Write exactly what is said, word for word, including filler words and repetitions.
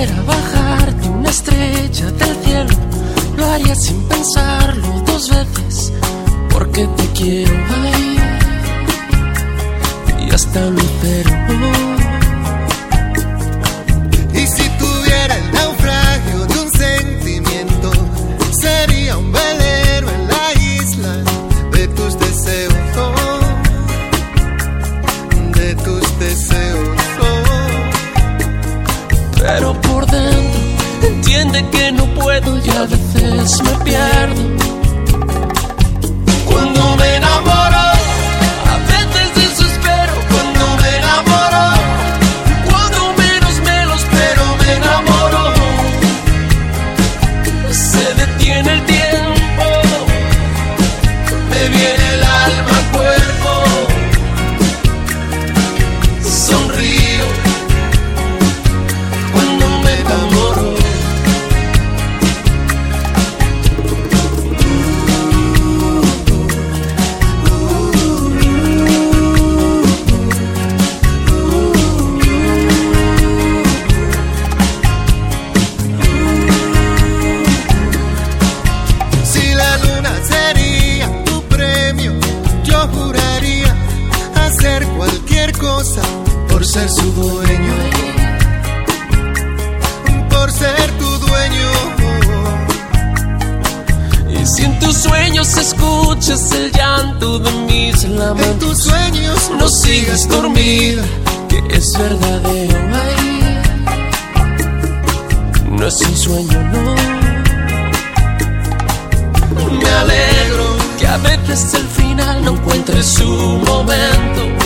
pudiera bajarte una estrella del cielo, lo haría sin pensarlo dos veces, porque te quiero, ay, y hasta mi cero. Y si tuviera el naufragio de un sentimiento, sería un velero en la isla de tus deseos, oh, de tus deseos, oh. Pero por dentro entiende que no puedo y a veces me pierdo. Cuando me enamoro, a veces desespero. Cuando me enamoro, cuando menos me lo espero, me enamoro. Se detiene el tiempo, me viene el alma al cuerpo. Sonrío cuando me enamoro. Si la luna sería tu premio, yo juraría hacer cualquier cosa por ser su dueño, por ser tu dueño. Y si en tus sueños escuchas el llanto de mis lamentos, En tus sueños no sigas dormida, que es verdadero, ay, no es un sueño, no. Me alegro que a veces el final no encuentre su momento,